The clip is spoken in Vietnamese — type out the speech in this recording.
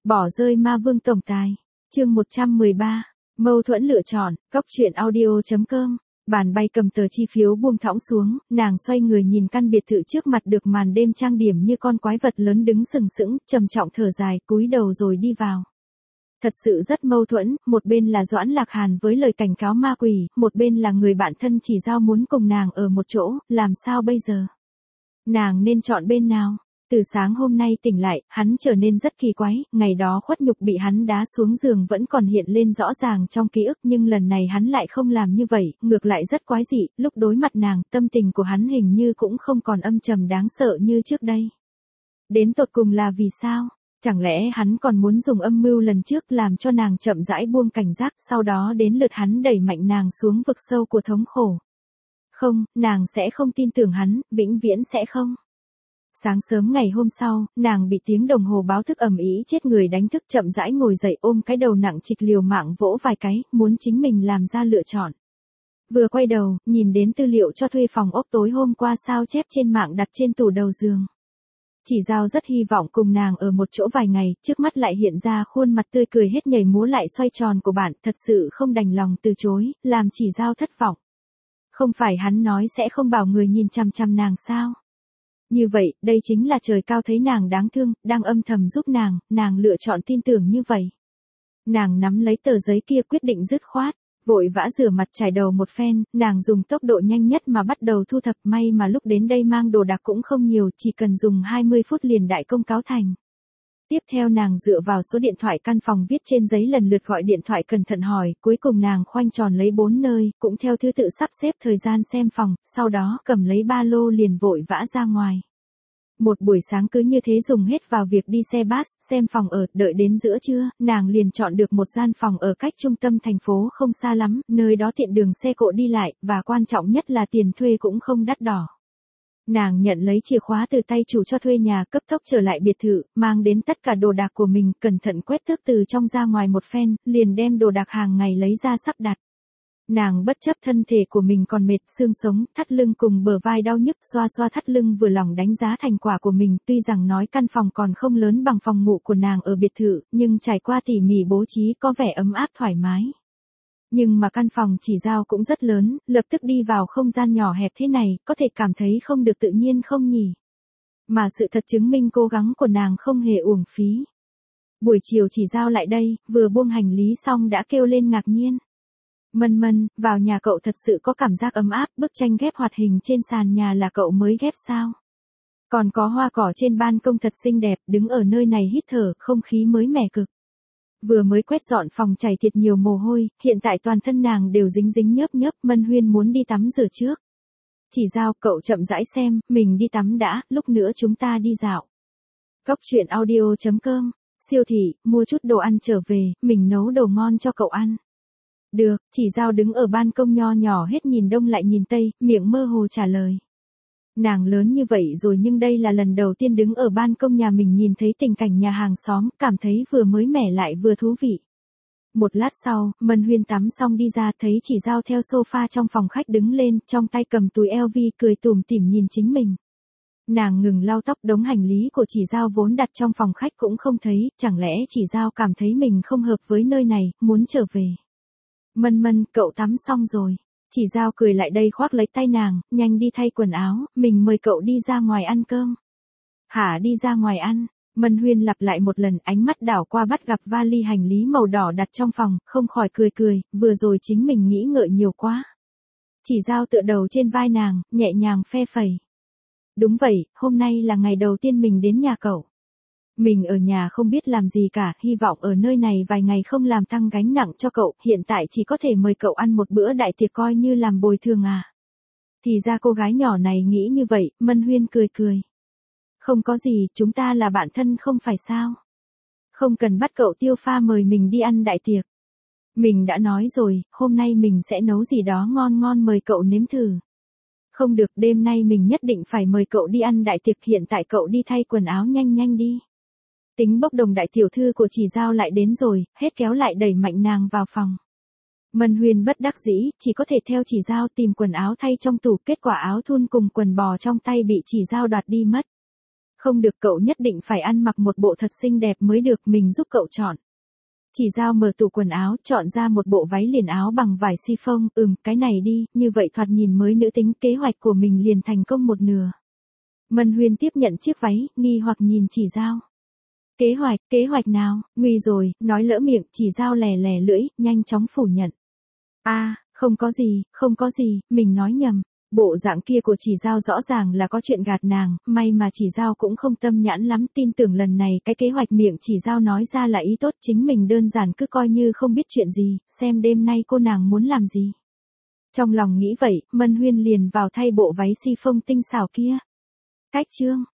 Bỏ rơi ma vương tổng tài. Chương 113. Mâu thuẫn lựa chọn. Cóc truyện audio.com. Bàn bay cầm tờ chi phiếu buông thõng xuống, nàng xoay người nhìn căn biệt thự trước mặt được màn đêm trang điểm như con quái vật lớn đứng sừng sững, trầm trọng thở dài, cúi đầu rồi đi vào. Thật sự rất mâu thuẫn, một bên là Doãn Lạc Hàn với lời cảnh cáo ma quỷ, một bên là người bạn thân Chỉ Giao muốn cùng nàng ở một chỗ, làm sao bây giờ? Nàng nên chọn bên nào? Từ sáng hôm nay tỉnh lại, hắn trở nên rất kỳ quái, ngày đó khuất nhục bị hắn đá xuống giường vẫn còn hiện lên rõ ràng trong ký ức, nhưng lần này hắn lại không làm như vậy, ngược lại rất quái dị, lúc đối mặt nàng, tâm tình của hắn hình như cũng không còn âm trầm đáng sợ như trước đây. Đến tột cùng là vì sao? Chẳng lẽ hắn còn muốn dùng âm mưu lần trước làm cho nàng chậm rãi buông cảnh giác, sau đó đến lượt hắn đẩy mạnh nàng xuống vực sâu của thống khổ? Không, nàng sẽ không tin tưởng hắn, vĩnh viễn sẽ không. Sáng sớm ngày hôm sau, nàng bị tiếng đồng hồ báo thức ầm ĩ chết người đánh thức, chậm rãi ngồi dậy, ôm cái đầu nặng trịch liều mạng vỗ vài cái, muốn chính mình làm ra lựa chọn. Vừa quay đầu, nhìn đến tư liệu cho thuê phòng ốc tối hôm qua sao chép trên mạng đặt trên tủ đầu giường. Chỉ Giao rất hy vọng cùng nàng ở một chỗ vài ngày, trước mắt lại hiện ra khuôn mặt tươi cười hết nhảy múa lại xoay tròn của bạn, thật sự không đành lòng từ chối, làm Chỉ Giao thất vọng. Không phải hắn nói sẽ không bảo người nhìn chằm chằm nàng sao? Như vậy, đây chính là trời cao thấy nàng đáng thương, đang âm thầm giúp nàng lựa chọn tin tưởng như vậy. Nàng nắm lấy tờ giấy kia quyết định dứt khoát, vội vã rửa mặt chải đầu một phen, nàng dùng tốc độ nhanh nhất mà bắt đầu thu thập, may mà lúc đến đây mang đồ đạc cũng không nhiều, chỉ cần dùng 20 phút liền đại công cáo thành. Tiếp theo nàng dựa vào số điện thoại căn phòng viết trên giấy lần lượt gọi điện thoại cẩn thận hỏi, cuối cùng nàng khoanh tròn lấy 4 nơi, cũng theo thứ tự sắp xếp thời gian xem phòng, sau đó cầm lấy ba lô liền vội vã ra ngoài. Một buổi sáng cứ như thế dùng hết vào việc đi xe bus, xem phòng ở, đợi đến giữa trưa, nàng liền chọn được một gian phòng ở cách trung tâm thành phố không xa lắm, nơi đó tiện đường xe cộ đi lại, và quan trọng nhất là tiền thuê cũng không đắt đỏ. Nàng nhận lấy chìa khóa từ tay chủ cho thuê nhà, cấp tốc trở lại biệt thự, mang đến tất cả đồ đạc của mình, cẩn thận quét tước từ trong ra ngoài một phen, liền đem đồ đạc hàng ngày lấy ra sắp đặt. Nàng bất chấp thân thể của mình còn mệt, xương sống, thắt lưng cùng bờ vai đau nhức, xoa xoa thắt lưng vừa lòng đánh giá thành quả của mình, tuy rằng nói căn phòng còn không lớn bằng phòng ngủ của nàng ở biệt thự, nhưng trải qua tỉ mỉ bố trí có vẻ ấm áp thoải mái. Nhưng mà căn phòng Chỉ Giao cũng rất lớn, lập tức đi vào không gian nhỏ hẹp thế này, có thể cảm thấy không được tự nhiên không nhỉ? Mà sự thật chứng minh cố gắng của nàng không hề uổng phí. Buổi chiều Chỉ Giao lại đây, vừa buông hành lý xong đã kêu lên ngạc nhiên. Mân Mân, vào nhà cậu thật sự có cảm giác ấm áp, bức tranh ghép hoạt hình trên sàn nhà là cậu mới ghép sao? Còn có hoa cỏ trên ban công thật xinh đẹp, đứng ở nơi này hít thở, không khí mới mẻ cực. Vừa mới quét dọn phòng chảy thiệt nhiều mồ hôi, hiện tại toàn thân nàng đều dính dính nhớp nhớp, Mân Huyên muốn đi tắm rửa trước. Chỉ Giao, cậu chậm rãi xem, mình đi tắm đã, lúc nữa chúng ta đi dạo. Cóc truyện audio.com, siêu thị, mua chút đồ ăn trở về, mình nấu đồ ngon cho cậu ăn. Được, Chỉ Giao đứng ở ban công nho nhỏ hết nhìn đông lại nhìn tây, miệng mơ hồ trả lời. Nàng lớn như vậy rồi nhưng đây là lần đầu tiên đứng ở ban công nhà mình nhìn thấy tình cảnh nhà hàng xóm, cảm thấy vừa mới mẻ lại vừa thú vị. Một lát sau, Mân Huyên tắm xong đi ra thấy Chỉ Giao theo sofa trong phòng khách đứng lên, trong tay cầm túi LV cười tủm tỉm nhìn chính mình. Nàng ngừng lau tóc, đống hành lý của Chỉ Giao vốn đặt trong phòng khách cũng không thấy, chẳng lẽ Chỉ Giao cảm thấy mình không hợp với nơi này, muốn trở về. Mân Mân, cậu tắm xong rồi. Chỉ Giao cười lại đây khoác lấy tay nàng, nhanh đi thay quần áo, mình mời cậu đi ra ngoài ăn cơm. Hả, đi ra ngoài ăn? Mân Huyên lặp lại một lần, ánh mắt đảo qua bắt gặp vali hành lý màu đỏ đặt trong phòng, không khỏi cười, vừa rồi chính mình nghĩ ngợi nhiều quá. Chỉ Giao tựa đầu trên vai nàng, nhẹ nhàng phe phẩy. Đúng vậy, hôm nay là ngày đầu tiên mình đến nhà cậu. Mình ở nhà không biết làm gì cả, hy vọng ở nơi này vài ngày không làm tăng gánh nặng cho cậu, hiện tại chỉ có thể mời cậu ăn một bữa đại tiệc coi như làm bồi thường à. Thì ra cô gái nhỏ này nghĩ như vậy, Mân Huyên cười. Không có gì, chúng ta là bạn thân không phải sao. Không cần bắt cậu Tiêu Pha mời mình đi ăn đại tiệc. Mình đã nói rồi, hôm nay mình sẽ nấu gì đó ngon ngon mời cậu nếm thử. Không được, đêm nay mình nhất định phải mời cậu đi ăn đại tiệc, hiện tại cậu đi thay quần áo nhanh đi. Tính bốc đồng đại tiểu thư của Chỉ Giao lại đến rồi, hết kéo lại đẩy mạnh nàng vào phòng. Mân Huyên bất đắc dĩ, chỉ có thể theo Chỉ Giao tìm quần áo thay trong tủ, kết quả áo thun cùng quần bò trong tay bị Chỉ Giao đoạt đi mất. Không được, cậu nhất định phải ăn mặc một bộ thật xinh đẹp mới được, mình giúp cậu chọn. Chỉ Dao mở tủ quần áo, chọn ra một bộ váy liền áo bằng vải chiffon, cái này đi, như vậy thoạt nhìn mới nữ tính, kế hoạch của mình liền thành công một nửa. Mân Huyên tiếp nhận chiếc váy, nghi hoặc nhìn Chỉ Dao. Kế hoạch nào, nguy rồi, nói lỡ miệng, Chỉ Dao lè lè lưỡi, nhanh chóng phủ nhận. Không có gì, mình nói nhầm. Bộ dạng kia của Chỉ Dao rõ ràng là có chuyện gạt nàng, may mà Chỉ Dao cũng không tâm nhãn lắm, tin tưởng lần này cái kế hoạch miệng Chỉ Dao nói ra là ý tốt, chính mình đơn giản cứ coi như không biết chuyện gì, xem đêm nay cô nàng muốn làm gì. Trong lòng nghĩ vậy, Mân Huyên liền vào thay bộ váy chiffon tinh xảo kia. Cách chương